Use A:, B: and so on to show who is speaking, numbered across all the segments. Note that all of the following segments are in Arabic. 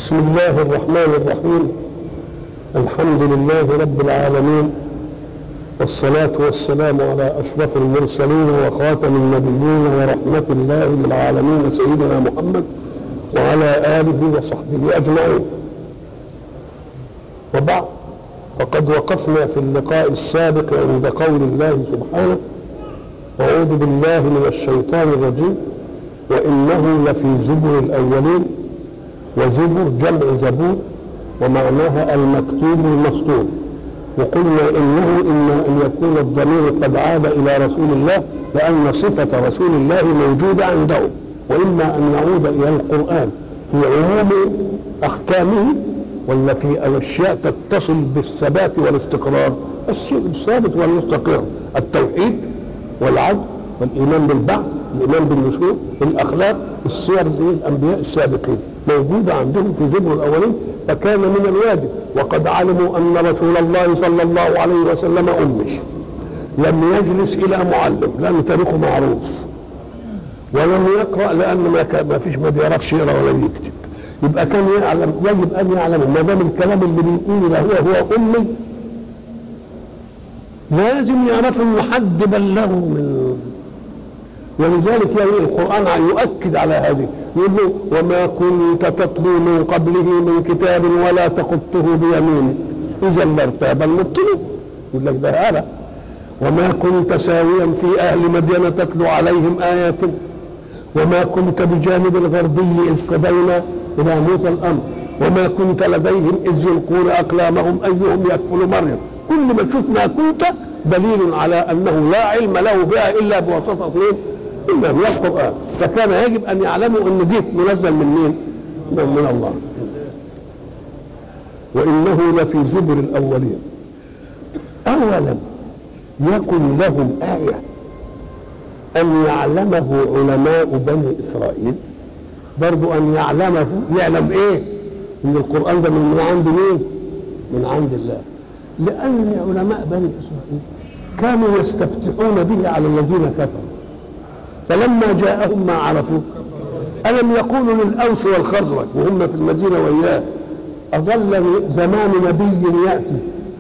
A: بسم الله الرحمن الرحيم. الحمد لله رب العالمين، والصلاة والسلام على أشرف المرسلين وخاتم النبيين ورحمة الله للعالمين سيدنا محمد وعلى آله وصحبه أجمعين. وبعد، فقد وقفنا في اللقاء السابق عند قول الله سبحانه: أعوذ بالله من الشيطان الرجيم، وإنه لفي زبر الأولين. وزبر جمع زبور، ومعناها المكتوب المسطور. وقلنا إنه إما أن يكون الضمير قد عاد إلى رسول الله لأن صفة رسول الله موجودة عنده، وإما أن يعود إلى القرآن في عموم أحكامه، ولا في الأشياء تتصل بالثبات والاستقرار. الشيء الثابت والمستقر: التوحيد والعدل والإيمان بالبعث، الإيمان بالنشور، الأخلاق، السير الأنبياء السابقين موجودة عندهم في زبر الأولين. فكان من الواجب، وقد علموا أن رسول الله صلى الله عليه وسلم أمي، لم يجلس إلى معلم لأن تاريخه معروف، ولم يقرأ لأن ما فيش، ما بيعرفش يقرأ ولا يكتب. يبقى كان يعلم، يجب أن يعلم ما دام الكلام اللي بيقوله ده هو أمي، لازم يعرف إن حد بلغه من. ولذلك القرآن يؤكد على هذه، يقول له: وما كنت تتلو من قبله من كتاب ولا تخطه بيمينك إذا لارتاب المبطلون. يقول لك ده آلة. وما كنت ساويا في أهل مدينة تتلو عليهم آياتنا وما كنت بجانب الغربي إذ قضينا إلى موسى الأمر وما كنت لديهم إذ يلقون أقلامهم أيهم يكفل مريم. كل ما تشوف ما كنت دليل على أنه لا علم له بها إلا بواسطة إلا من القرآن. فكان يجب أن يعلموا أن دي منزل من مين؟ من الله. وإنه لفي زبر الأولين. أولم يكن لهم آية أن يعلمه علماء بني إسرائيل. برضو أن يعلمه، يعلم إيه؟ إن القرآن ده من عند مين؟ من عند الله. لأن علماء بني إسرائيل كانوا يستفتحون به على الذين كفروا، فلما جاءهم ما عرفوا ألم يقولوا للأوس والخزرج وهم في المدينة وإياه: أضل زمان نبي يأتي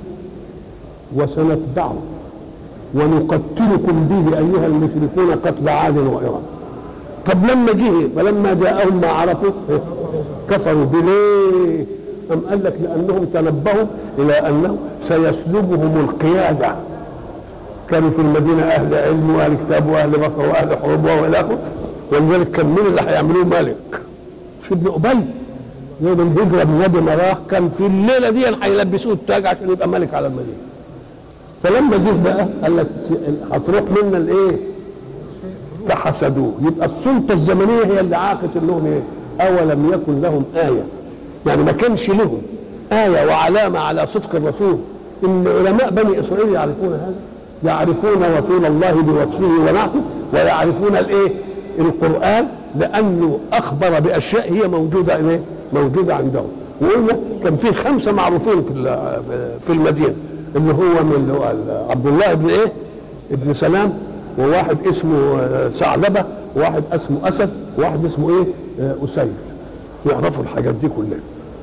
A: وسنتبعه ونقتلكم به أيها المشركون قتل عاد وإرم. طب لما جه فلما جاءهم ما عرفوا كفروا بليه؟ أم قال لك لأنهم تنبهوا إلى أنه سيسلبهم القيادة. كانوا في المدينة أهل علم وأهل كتاب وأهل بصر وأهل حروب وإلى آخره، ولذلك كان مين اللي هيعملوه ملك؟ مش ابن أبي. يوم الهجرة النبي ما راح كان في الليلة دي هيلبسوه التاج عشان يبقى ملك على المدينة. فلما جه بقى قال لك هتروح منا الإيه؟ فحسدوه. يبقى السلطة الزمنية هي اللي عاقت لهم إيه؟ أولم يكن لهم آية، يعني ما كانش لهم آية وعلامة على صدق الرسول. إن علماء بني إسرائيل يعرفون هذا، يعرفون رسول الله بوصفه ونعته، ويعرفون الايه؟ القرآن، لأنه أخبر بأشياء هي موجودة ايه؟ موجودة عندهم. وقلنا كان في 5 معروفين في المدينة، اللي هو من عبد الله بن ايه؟ ابن سلام، وواحد اسمه ثعلبة، وواحد اسمه أسد، وواحد اسمه ايه؟ أسيد. يعرفوا الحاجات دي كلها.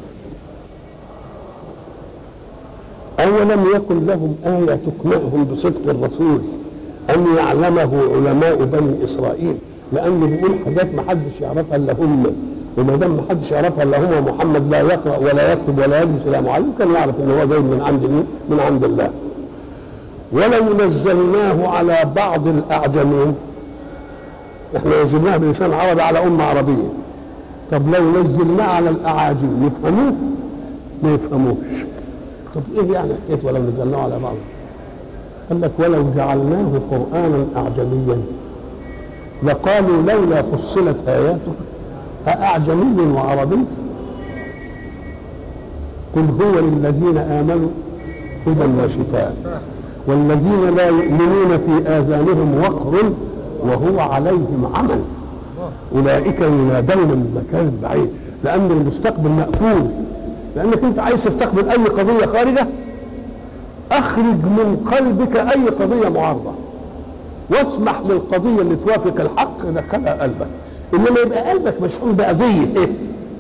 A: أولم يكن لهم آية تقنعهم بصدق الرسول أن يعلمه علماء بني إسرائيل، لأنه بيقول حاجات ما حدش يعرفها إلا هم، وما دام ما حدش يعرفها إلا هم، محمد لا يقرأ ولا يكتب ولا يجلس إلى معلم، كان يعرف إن هو جاي من عند مين؟ من عند الله. ولو نزلناه على بعض الأعجمين، إحنا نزلناه بلسان عربي على أمة عربية. طب لو نزلناه على الأعاجم يفهموه؟ ما يفهموش. طب ايه يعني حكايه ولو نزلناه على بعض؟ قال لك: ولو جعلناه قرانا اعجميا لقالوا لولا فصلت اياته ااعجمي وعربي قل هو للذين امنوا هدى وشفاء والذين لا يؤمنون في اذانهم وقر وهو عليهم عمى اولئك ينادون من مكان بعيد. لان المستقبل مقفول، لأنك أنت عايز تستقبل أي قضية خارجة، أخرج من قلبك أي قضية معارضة واسمح للقضية اللي توافق الحق دخلها قلبك. إنما يبقى قلبك مشحون بقضية إيه؟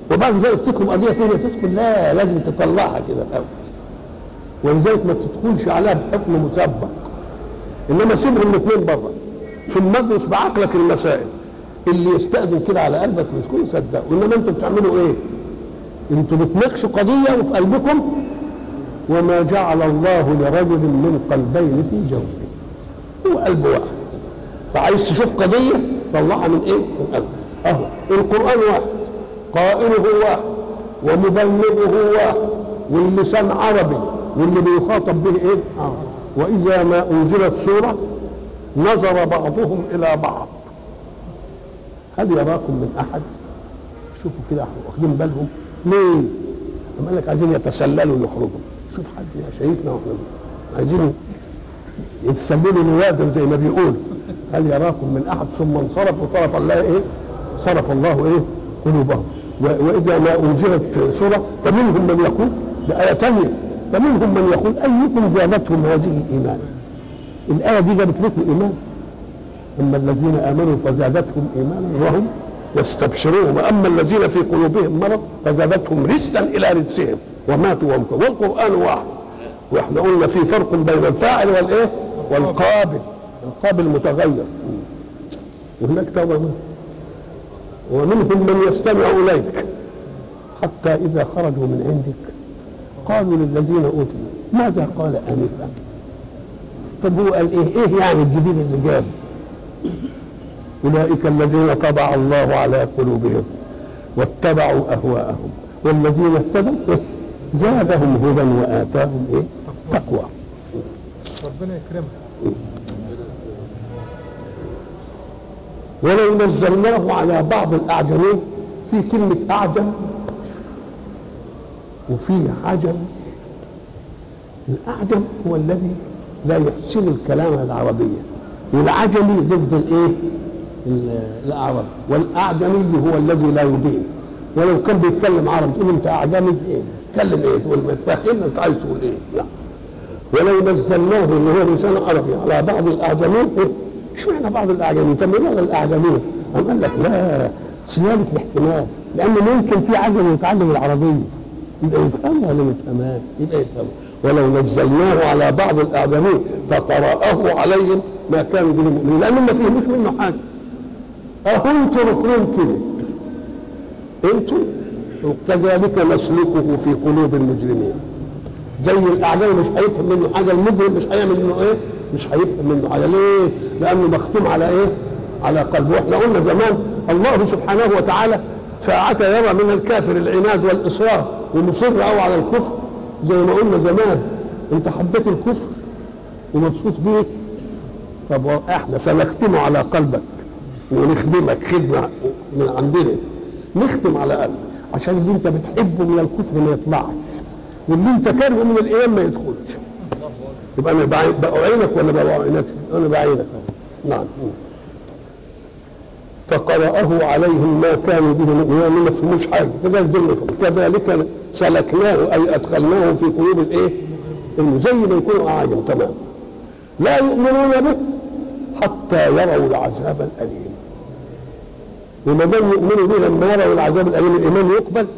A: وبعد ذلك تدخل قضيه ثانيه تدخل، لا لازم تطلعها كده الاول، ولذلك ما تدخلش عليها بحكم مسبق، انما سيبهم الاثنين بره ثم ادرس بعقلك المسائل. اللي يستأذن كده على قلبك ويدخل صدقه، انما انتوا بتعملوا ايه؟ انتوا بتناقشوا قضيه وفي قلبكم، وما جعل الله لرجل من قلبين في جوفه، هو قلب واحد. فعايز تشوف قضيه طلعها من ايه؟ من قلب. اهو القران واحد، قائله واحد، ومبلغه واحد، واللسان عربي، واللي بيخاطب به ايه؟ واذا ما انزلت سوره نظر بعضهم الى بعض هل يراكم من احد؟ شوفوا كده واخدين بالهم ليه؟ قال لك عايزين يتسللوا يخرجوا، شوف حد شايفنا واحنا عايزين يتسللوا نوازن زي ما بيقولوا. هل يراكم من احد ثم انصرفوا صرف الله ايه؟ صرف الله ايه؟ قلوبهم. واذا ما انزلت سوره فمنهم من يقول، ده ايه ثانيه، فمنهم من يقول ايكم زادتهم هذه ايمانا. الايه دي جابت لكم ايمان؟ اما الذين امنوا فزادتهم ايمانا وهم يستبشرون، واما الذين في قلوبهم مرض فزادتهم رجسا الى رجسهم وماتوا وهم كفار. والقران واحد، واحنا قلنا في فرق بين الفاعل والايه؟ والقابل. القابل متغير. وهناك توبه ومنهم من يستمع اليك حتى اذا خرجوا من عندك قالوا للذين اوتوا ماذا قال انفا. طب هو قال ايه يعني الجديد اللي جاب؟ اولئك الذين طبع الله على قلوبهم واتبعوا اهواءهم والذين اهتدوا زادهم هدى واتاهم ايه؟ تقوى.
B: ربنا يكرمك.
A: ولو نزلناه على بعض الاعجمين، في كلمه اعجم وفي عجم. الاعجم هو الذي لا يحسن الكلام العربيه، والعجمي ضد الايه؟ الاعراب. والاعجمي هو الذي لا يبين، ولو كان بيتكلم عربي تقول انت اعجمي ايه؟ تتكلم ايه؟ تقول ما تفهمنا انت عايز تقول ايه؟ لا. ولو نزلناه اللي هو لسان عربي على بعض الاعجمين، اشمعنى بعض الاعجمين؟ طب لماذا الاعجمين؟ قال لك لا، صيانه الاحتمال، لان ممكن في عجم يتعلم العربيه يبقى يفهمها ولا ما يفهمهاش؟ يبقى يفهمها. ولو نزلناه على بعض الاعجمين فقرأه عليهم ما كانوا به مؤمنين، لانهم ما فيهموش منه حاجه. اهو انتوا ركنون كده، انتوا كذلك نسلكه في قلوب المجرمين. زي الاعجمي مش هيفهم منه حاجه، المجرم مش هيعمل منه ايه؟ مش هيفهم منه حاجه. ليه؟ لانه مختوم على ايه؟ على قلبه. واحنا قلنا زمان الله سبحانه وتعالى ساعة يرى من الكافر العناد والاصرار ومصر او على الكفر، زي ما قلنا زمان انت حبيت الكفر ومبسوط بيه، طب احنا سنختمه على قلبك ونخدمك خدمه من عندنا، نختم على قلبك عشان اللي انت بتحبه من الكفر ما يطلعش، واللي انت كارهه من الايمان ما يدخلش. يبقى انا بعينك ولا بعينك؟ انا بعينك. نعم. فقرأه عليهم ما كانوا به مؤمنين، ما فهموش حاجه. كذلك سلكناه اي ادخلناه في قلوب الايه؟ انه زي ما يكونوا اعاجم تمام. لا يؤمنون به حتى يروا العذاب الاليم. وما دام يؤمنوا به لما يروا العذاب الاليم الايمان يقبل؟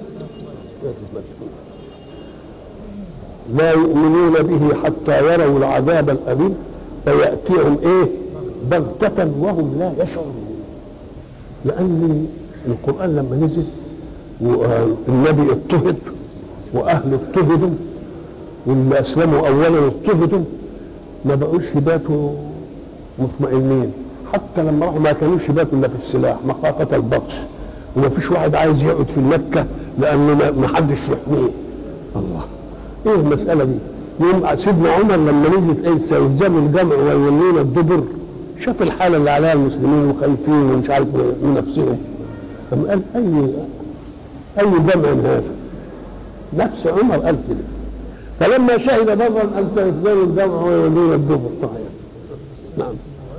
A: لا يؤمنون به حتى يروا العذاب الاليم فياتيهم ايه؟ بغتة وهم لا يشعرون. لأن القرآن لما نزل والنبي اضطهد وأهله اضطهدوا واللي أسلموا أولا اضطهدوا، ما بقوش يباتوا مطمئنين. حتى لما راحوا ما كانوش يباتوا إلا في السلاح مخافة البطش، وما فيش واحد عايز يقعد في مكة لأنه ما حدش يحميه. الله، إيه المسألة دي؟ يوم سيدنا عمر لما نزلت إيه سيهزموا الجمع ويولون الدبر، شاف الحالة اللي عليها المسلمين وخايفين ومش عارف من نفسهم، أم قال أي جمع هذا؟ نفس عمر قال كده. فلما شهد بدرا قال سيهزموا الجمع ويولون الدبر. صحيح. نعم.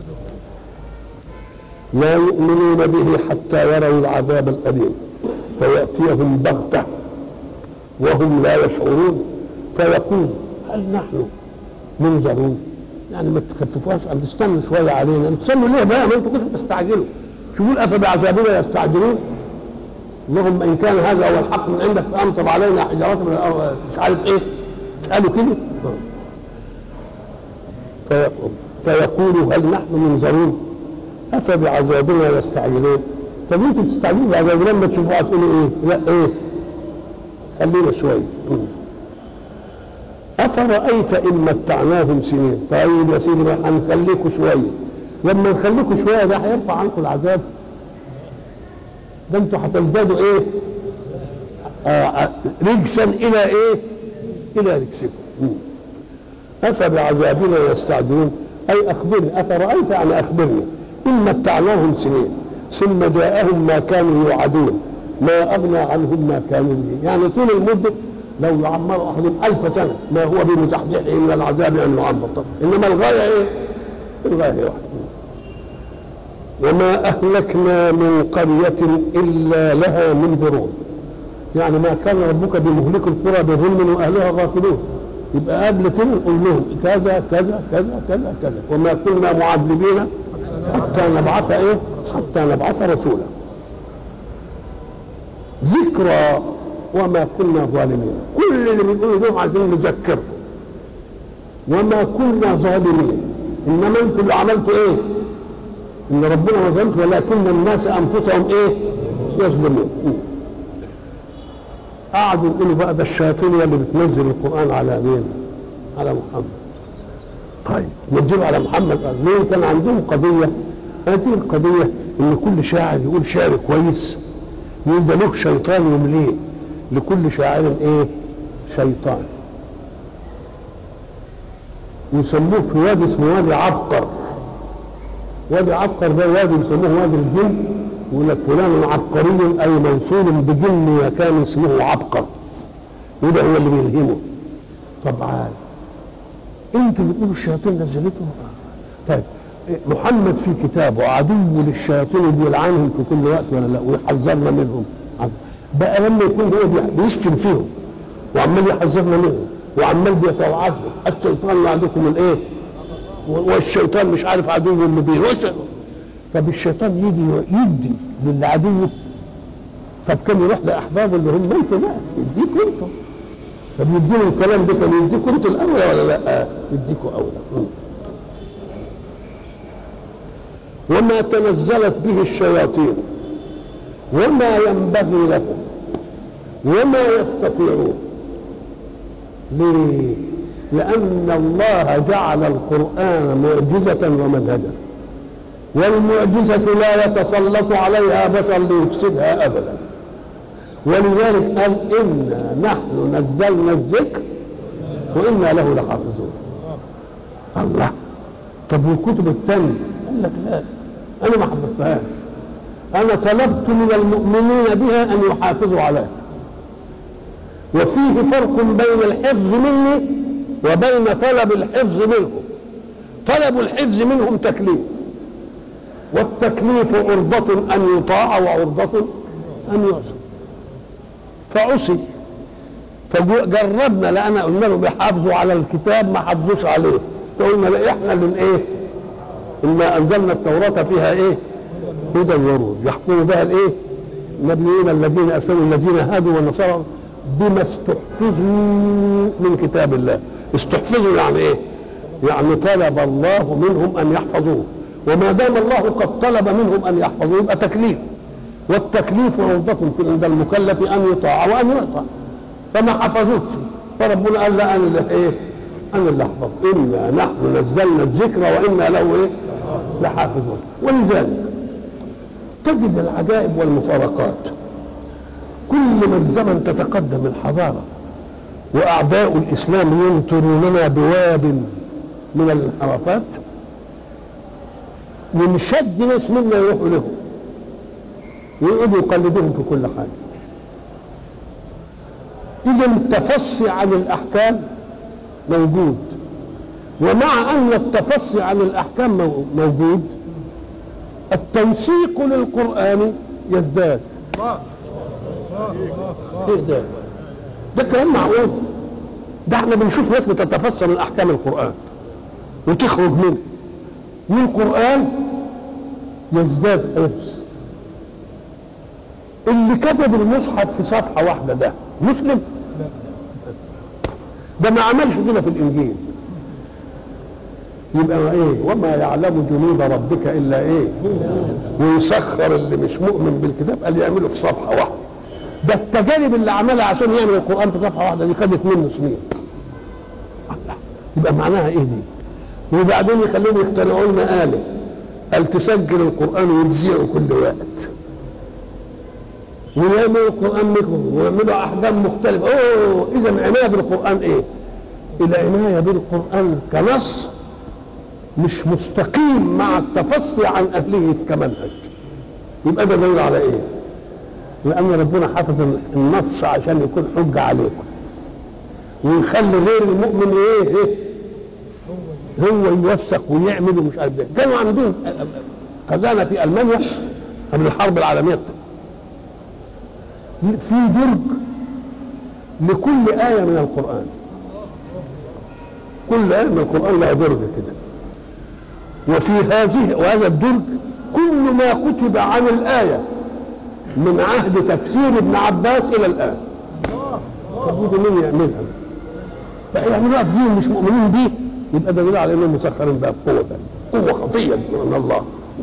A: لا يؤمنون به حتى يروا العذاب الأليم فيأتيهم بغتة وهم لا يشعرون فيقول هل نحن منذرون؟ يعني ما تخففوهاش، أن تستنوا شويه علينا. تستنوا ليه بقى؟ ما انتوا كنتوا بتستعجلوا. شوفوا افبعذابنا يستعجلون. اللهم ان كان هذا هو الحق من عندك فامطر علينا حجارات من الارض، مش عارف ايه، اساله كده. فيقولوا هل نحن منذرون افبعذابنا يستعجلون. طب انتوا بتستعجلوا بعذابنا لما تشوفوها تقولوا ايه؟ لا ايه، خلينا شويه. افرايت ان متعناهم سنين. طيب يا سيدي هنخليكم شويه، لما نخليكم شويه ده هيرفع عنكم العذاب؟ ده انتوا هتزدادوا ايه؟ رجسا الى ايه؟ الى رجسكم. افبعذابنا يستعجلون، اي اخبرني، افرايت يعني اخبرني ان متعناهم سنين ثم جاءهم ما كانوا يوعدون ما اغنى عنهم ما كانوا به. يعني طول المده لو يعمروا احدهم 1000 سنه ما هو بمزحزحه من العذاب ان يعمر. طب انما الغايه ايه؟ الغايه واحده. وما اهلكنا من قريه الا لها منذرون. يعني ما كان ربك بمهلك القرى بظلم واهلها غافلون. يبقى قبل كده نقول لهم كذا كذا كذا كذا كذا، وما كنا معذبين حتى نبعث ايه؟ حتى نبعث رسولا. ذكرى وما كنا ظالمين. كل اللي بيقولوا لهم عايزين نذكرهم وما كنا ظالمين. انما انتم اللي عملتوا ايه؟ ان ربنا ما ظلمش ولكن الناس انفسهم ايه؟ يظلمون. قعدوا يقولوا بقى ده الشياطين اللي بتنزل القران على مين؟ على محمد. طيب ننزله على محمد ليه؟ كان عندهم قضيه، هذه القضيه ان كل شاعر يقول شعر كويس يقول ده له شيطان يمليه. لكل شاعر ايه؟ شيطان. يسموه في وادي اسمه وادي عبقر. وادي عبقر ده وادي يسموه وادي الجن. يقول لك فلان عبقري اي موصول بجن كان اسمه عبقر، وده هو اللي بيلهمه. طبعا انتوا بتقولوا الشياطين نزلته. طيب محمد في كتابه عدو للشياطين بيلعنهم في كل وقت ولا لا؟ ويحذرنا منهم. بقى لما يكون هو بيشتم فيهم وعمال يحذرنا منهم وعمال بيتوعدهم الشيطان يعدكم الايه؟ والشيطان مش عارف عدو مبين. طب الشيطان يدي للعدو. طب كان يروح لاحبابه اللي هم انتوا بقى يديكوا انتوا. طب يديله الكلام ده كان يديكوا انتوا الاولى ولا لا؟ يديكوا اولى. وما تنزلت به الشياطين وما ينبغي لهم وما يستطيعون. ليه؟ لأن الله جعل القرآن معجزة ومنهجا، والمعجزة لا يتسلط عليها بشر ليفسدها أبدا. ولذلك قال إنا نحن نزلنا الذكر وإنا له لحافظون. الله. طب والكتب الثانية؟ قال لك لا، أنا ما حفظتهاش، أنا طلبت من المؤمنين بها أن يحافظوا عليها. وفيه فرق بين الحفظ مني وبين طلب الحفظ منهم. طلب الحفظ منهم تكليف، والتكليف عرضة أن يطاع وعرضة أن يعصى. فعصي، فجربنا لأن قلنا لهم يحافظوا على الكتاب ما حافظوش عليه، فقلنا لا إحنا اللي إيه؟ إنا أنزلنا التوراة فيها إيه؟ هدى ونور يحكم بها الإيه؟ النبيون الذين أسلموا الذين هادوا والنصارى بما استحفظوا من كتاب الله. استحفظوا يعني إيه؟ يعني طلب الله منهم أن يحفظوه، وما دام الله قد طلب منهم أن يحفظوه يبقى تكليف، والتكليف عرضة عند المكلف أن يطاع وأن يعصى. فما حفظوش، فربنا قال لا أنا اللي إيه؟ أنا اللي أحفظ. إنا نحن نزلنا الذكر وإنا له إيه؟ لحافظون. ولذلك تجد العجائب والمفارقات. كل ما الزمن تتقدم الحضارة وأعداء الإسلام ينطروننا بواب من الانحرافات ينشد ناس منا يروحوا لهم ويقعدوا يقلدوهم في كل حاجة. إذا التفصي عن الأحكام موجود، ومع أن التفصي عن الأحكام موجود التوثيق للقرآن يزداد. ايه ده كلام معقول؟ ده احنا بنشوف ناس بتتفصل من احكام القرآن وتخرج منه، والقرآن يزداد حفظ. اللي كتب المصحف في صفحه واحده ده مسلم؟ ده ما عملش كده في الانجيل. يبقى ايه؟ وما يعلم جنود ربك الا ايه؟ ويسخر اللي مش مؤمن بالكتاب قال يعمله في صفحه واحده. ده التجارب اللي عملها عشان يعمل القران في صفحه واحده دي خدت منه سنين. يبقى معناها ايه دي؟ وبعدين يخليهم يخترعوا لنا آلة قال تسجل القرآن وتذيعه كل وقت ويعملوا القرآن منكم ويعملوا أحكام مختلفة. أوه إذا عناية بالقرآن إيه؟ العناية بالقرآن كنص مش مستقيم مع التفصي عن أهله كمنهج. يبقى ده دليل على إيه؟ لأن ربنا حفظ النص عشان يكون حجة عليكم ويخلي غير المؤمن إيه؟ هو يوثق ويعمل ومش عارف ايه. كانوا عندهم خزانه في المانيا قبل الحرب العالميه في درج لكل ايه من القران. كل ايه من القران لها درج كده. وهذا الدرج كل ما كتب عن الايه من عهد تفسير ابن عباس الى الان. طب مين يعملها؟ بقى يعملوها في دين مش مؤمنين بيه. يبقى ده دليل على انهم مسخرين بقى بقوه قوه خطيه من الله. نعم.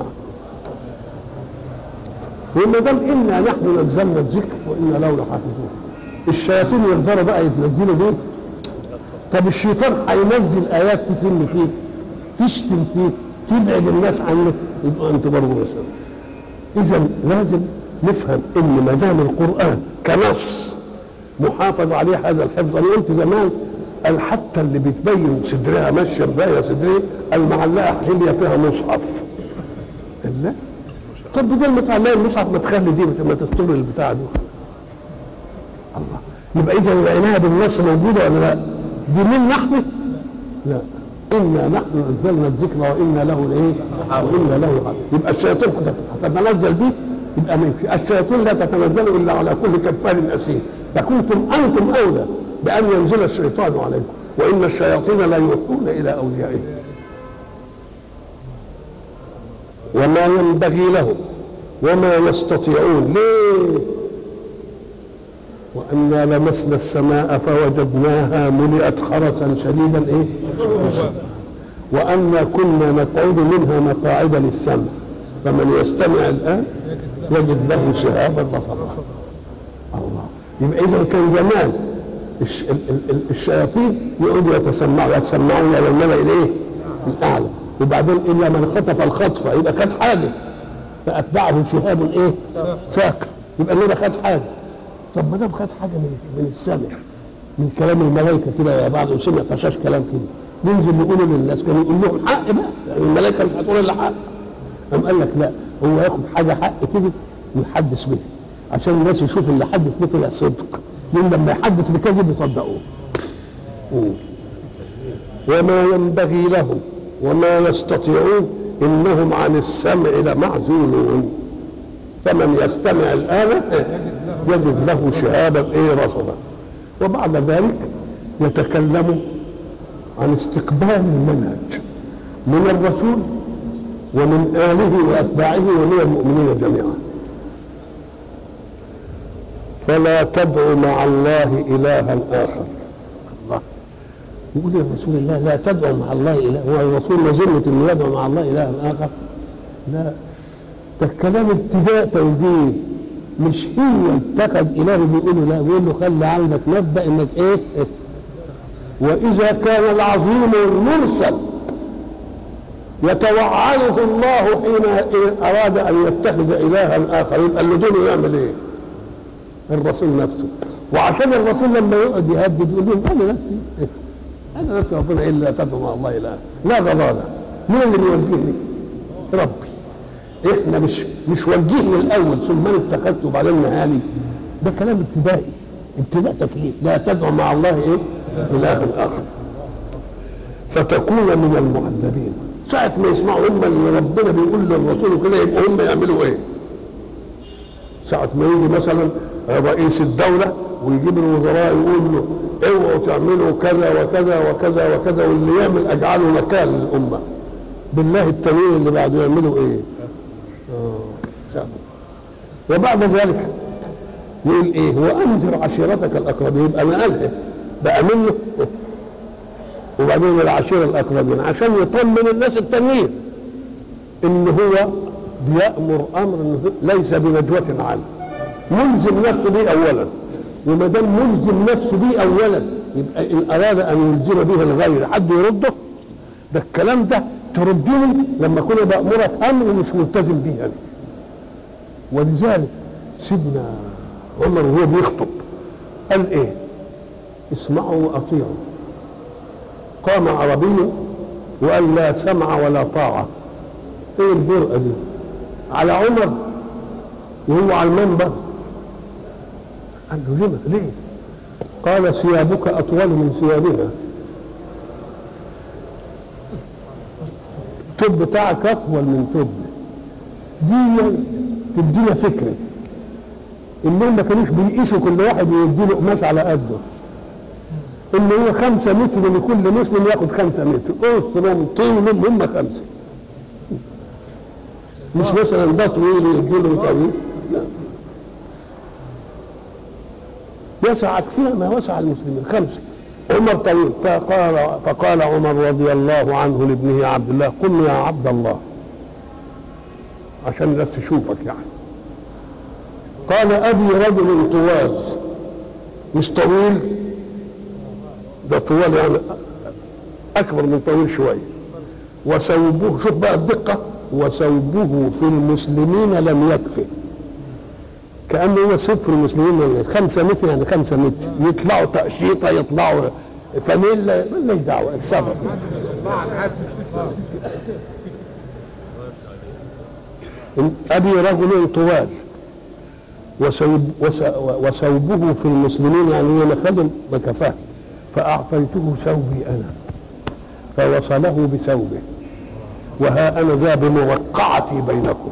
A: وما دام انا نحن نزلنا الذكر وانا له لحافظون. الشياطين يقدروا بقى يتنزلوا بيه. طب الشيطان هينزل ايات تسم فيه تشتم فيه تبعد الناس عنه يبقى انت برضه مسلم. اذا لازم نفهم ان ما دام القران كنص محافظ عليه هذا الحفظ. انا قلت زمان قال حتى اللي بتبين صدرها ماشيه مبايه صدرها المعلقه حليه فيها مصحف. لا طب بدل ما تعلق المصحف ما تخلي دي ما تستر البتاع دي. الله يبقى اذا العنايه بالنص موجوده ولا لا؟ دي من نحن؟ لا انا نحن نزلنا الذكر وانا له ايه؟ وانا له حافظ. يبقى الشياطين هتتنزل بيه؟ يبقى الشياطين لا تتنزل الا على كل كفار اثيم. فكنتم انتم اولى بأن ينزل الشيطان عليكم وإن الشياطين لا يوحون إلى أوليائهم. وما ينبغي لهم وما يستطيعون. ليه؟ وأنا لمسنا السماء فوجدناها ملئت حرسا شديدا إيه؟ وأنا كنا نقعد منها مقاعد للسمع فمن يستمع الآن يجد له شهابا رصدا. الله يبقى إذا كان زمان الشياطين يقعدوا يتسمعون الى الملأ الايه؟ الاعلى وبعدين الا من خطف الخطفه يبقى خد حاجه فاتبعه شهاب ايه؟ ساق. يبقى اللي خد حاجه. طب ما دام خد حاجه من السمع من كلام الملائكه كده يا بعض وسمع طشاش كلام كده ننزل نقول للناس كانوا يقول لهم حق بقى يعني الملائكه مش هتقول الا حق. قام قال لك لا هو ياخد حاجه حق كده ويحدث بها عشان الناس يشوف اللي حدث به طلع صدق. من لما يحدث بكذب يصدقوه. وما ينبغي لهم وما يستطيعون انهم عن السمع لمعزولون فمن يستمع الآن يجد له شهابا ايه رصدا. وبعد ذلك يتكلم عن استقبال المنهج من الرسول ومن آله وأتباعه ومن المؤمنين جميعا. فلا تدع مع الله إلها آخر. الله يقول يا رسول الله لا تدع مع الله إله. هو الرسول مذمة إنه يدعو مع الله إلها آخر؟ لا ده الكلام ابتداء توجيه مش هو اتخذ إله بيقول لا بيقول له خلي عندك مبدأ إنك إيه؟ وإذا كان العظيم المرسل يتوعده الله حين أراد أن يتخذ إلها آخر يبقى اللي دونه يعمل إيه؟ الرسول نفسه. وعشان الرسول لما يقعد يهدد يقول لهم انا نفسي ربنا الا تدعو مع الله اله لا ضلاله. مين اللي بيوجهني؟ ربي. احنا مش وجهني الاول ثم انا اتخذت وبعدين نهالي. ده كلام ابتدائي ابتداء تكليف. لا تدعو مع الله ايه؟ اله اخر فتكون من المعذبين. ساعة ما يسمعوا هم اللي ربنا بيقول للرسول كده يبقوا هم يعملوا ايه؟ ساعة ما يجي مثلا رئيس الدولة ويجيب الوزراء يقول له اوعوا تعملوا كذا وكذا وكذا وكذا واللي يعمل اجعله نكال للأمة. بالله التانيين اللي بعده يعملوا ايه؟ شافوا. وبعد ذلك يقول ايه؟ وانذر عشيرتك الاقربين، يبقى نقلها بقى منه وبعدين العشيره الاقربين عشان يطمن الناس التانيين ان هو بيأمر امر انه ليس بنجوة عنه، ملزم نفسه به اولا، وما دام ملزم نفسه به اولا يبقى ان اراد ان يلزم به الغير حد يرده؟ ده الكلام ده تردني لما كنا بأمرك امر ومش ملتزم به يعني. ولذلك سيدنا عمر وهو بيخطب قال ايه؟ اسمعوا واطيعوا. قام عربي وقال لا سمع ولا طاعه. ايه الجرأة دي على عمر وهو على المنبر؟ قال له ليه؟ قال ثيابك اطول من ثيابنا، الطب بتاعك اطول من طبنا. دي تدينا فكره انهم ما كانوش بيقيسوا كل واحد ويديله قماش على قده، ان هو 5 متر لكل مسلم ياخد 5 متر، قصرهم طولهم هم 5، مش مثلا ده طويل ويديله طويل، لا، يسعك فيها ما وسع المسلمين 5. عمر طويل فقال عمر رضي الله عنه لابنه عبد الله قم يا عبد الله عشان الناس تشوفك يعني. قال ابي رجل طوال، مش طويل، ده طوال يعني اكبر من طويل شويه، وثوبه، شوف بقى الدقه، وثوبه في المسلمين لم يكفي، كأنه هو ثوب في المسلمين يعني 5 متر، يعني 5 متر يطلعوا تقشيطه، يطلعوا فانيلا، مالناش دعوه السبب. ابي رجل طوال وثوبه في المسلمين يعني هي مخدم ما كفاش، فاعطيته ثوبي انا فوصله بثوبه، وها انا ذا بموقعتي بينكم.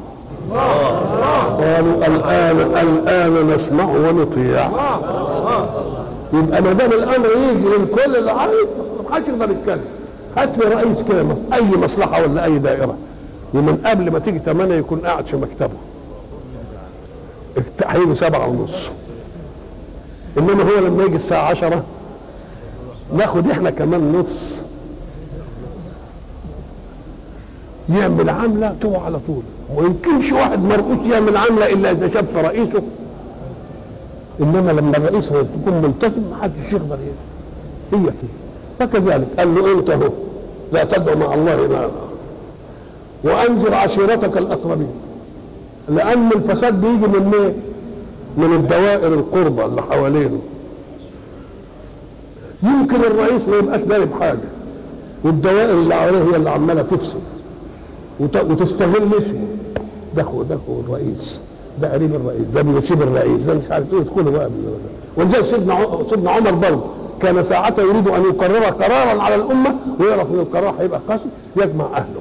A: قالوا الان نسمع ونطيع. يبقى ما دام الامر يجي للكل اللي عايز ما حدش يقدر يتكلم. هات لي رئيس كده اي مصلحه ولا اي دائره، ومن قبل ما تيجي 8 يكون قاعد في مكتبه، هيجي 7:30، انما هو لما يجي الساعه 10 ناخد احنا كمان نص، يعمل عمله تقع على طول. ويمكنش واحد مرؤوس يعمل عمله الا اذا شاف رئيسه، انما لما الرئيس تكون ملتزم ما حدش يقدر هي كده. فكذلك قال له انت اهو لا تدعو مع الله الها اخر، وانذر عشيرتك الاقربين، لان الفساد بيجي من ايه؟ من الدوائر القربى اللي حوالينه. يمكن الرئيس ما يبقاش داري بحاجه، والدوائر اللي حواليه هي اللي عماله تفسد وتستغل اسمه، ده الرئيس، ده قريب الرئيس، ده بيسيب الرئيس، ده مش عارف ايه، يدخلوا بقى. ولذلك سيدنا عمر برضه كان ساعته يريد ان يقرر قرارا على الامه ويعرف ان القرار هيبقى قاسي، يجمع اهله.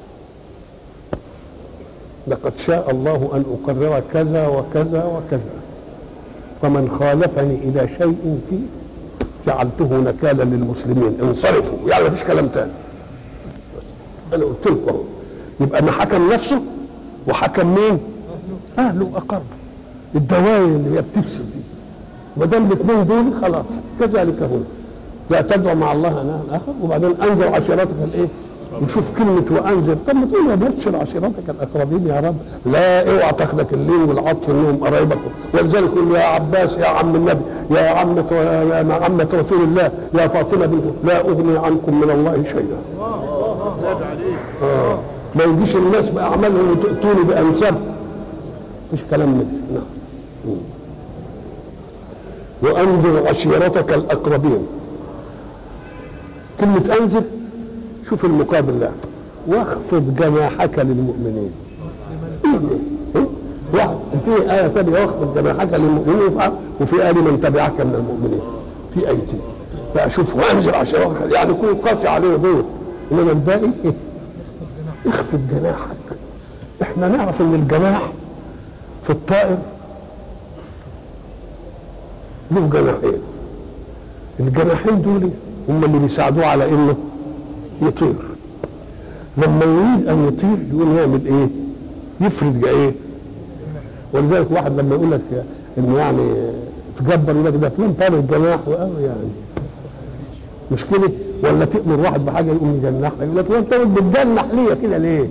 A: لقد شاء الله ان اقرر كذا وكذا وكذا، فمن خالفني الى شيء فيه جعلته نكالا للمسلمين، انصرفوا، يعني ما فيش كلام تاني. انا قلت لكم يبقى ان حكم نفسه وحكم مين؟ اهله واقربه. الدوائر اللي هي بتفسد دي ما دام الاثنين دول خلاص. كذلك هو لا تدعو مع الله الها اخر، وبعدين انذر عشيرتك الايه؟ نشوف كلمه وانذر، طب ما تقول وبشر عشيرتك الاقربين يا رب، لا اوعى تاخدك اللين والعطف انهم قرايبك. ولذلك يقول يا عباس يا عم النبي يا عمة رسول الله يا فاطمه بنت لا اغني عنكم من الله شيئا. ما يجيش الناس باعمالهم وتؤتوني بانساب، مفيش كلام من ده. نعم. وانذر عشيرتك الاقربين، كلمه انذر شوف المقابل ده، واخفض جناحك للمؤمنين. ايه ده؟ واحد في آية تانية واخفض جناحك للمؤمنين، وفي آية من تبعك من المؤمنين، في آيتين بقى. شوف وانذر عشيرتك يعني كون قاسي عليه دول، انما الباقي ايه؟ اخفض جناحك. احنا نعرف ان الجناح في الطائر له جناحين، الجناحين دول هم اللي بيساعدوه على انه يطير. لما يريد ان يطير يقول يعمل ايه؟ يفرد ايه؟ ولذلك واحد لما يقول لك انه يعني تجبر يقول لك ده فلان فارغ جناحه قوي يعني، مش كده؟ ولا تأمر واحد بحاجه يقوم يجنح لك، يقول لك انت بتجنح ليه كده ليه؟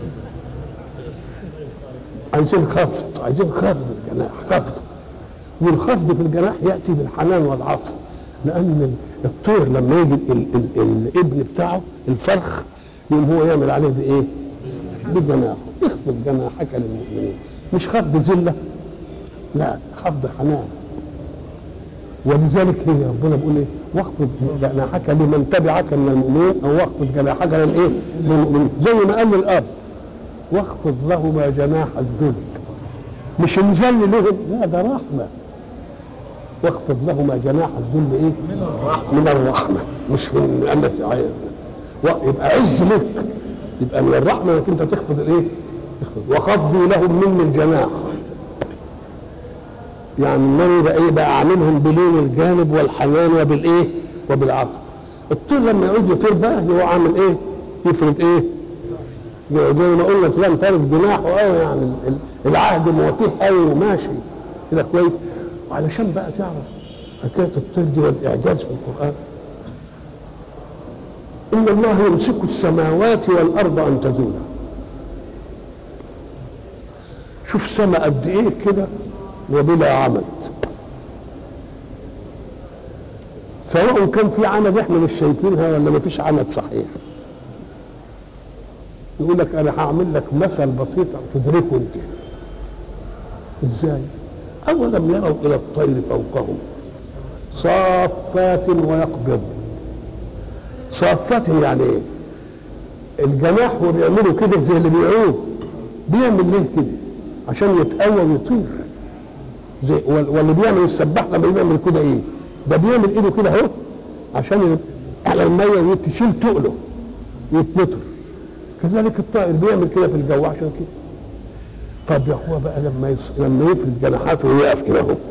A: عايزين خفض، عايزين خفض الجناح، خفض. والخفض في الجناح ياتي بالحنان والعطف، لان الطير لما يجي الابن بتاعه الفرخ يقوم هو يعمل عليه بايه؟ بجناحه، يخفض جناحك للمؤمنين، مش خفض ذله، لا خفض حنان. ولذلك هي ربنا بيقول ايه؟ واخفض جناحك لمن تبعك من المؤمنين، او واخفض جناحك للايه؟ للمؤمنين، زي ما قال للاب واخفض لهما جناح الذل، مش نذل لهم، لا ده رحمه. واخفض لهما جناح الذل ايه؟ من الرحمه، مش من انك يبقى عز لك، يبقى من الرحمه انك انت تخفض الايه؟ تخفض. وخفضوا لهم مني الجناح، يعني النبي بقى ايه؟ بقى عاملهم بلين الجانب والحنان وبالايه؟ وبالعطف. الطير لما يعود يطير بقى هو عامل ايه؟ يفرد ايه؟ زي ما قلنا فلان فارد جناحه قوي، يعني العهد مواتيه قوي وماشي كده كويس. وعلشان بقى تعرف حكايه الطير دي والاعجاز في القران، ان الله يمسك السماوات والارض ان تزولا. شوف سما قد ايه كده وبلا عمد، سواء كان في عمد احنا مش شايفينها ولا ما فيش عمد صحيح. يقول لك انا هعمل لك مثل بسيط تدركه انت ازاي. اولم يروا الى الطير فوقهم صافات ويقبض. صافات يعني ايه؟ الجناح هو بيعملوا كده زي اللي بيعوم، بيعمل ليه كده؟ عشان يتقوى ويطير، زي واللي بيعمل السباح لما بيعمل كده ايه؟ ده بيعمل ايده كده اهو عشان على الميه وتشيل تقله يتنطر. كذلك الطائر بيعمل كده في الجو عشان كده. طب يا اخويا بقى لما يفرد جناحاته ويقف كده اهو،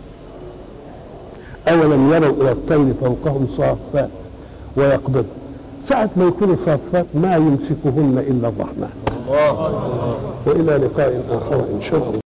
A: اولم يروا الى الطير فوقهم صافات ويقبض، ساعة ما يكونوا صافات ما يمسكهن الا الرحمن. والى لقاء اخر ان شاء الله.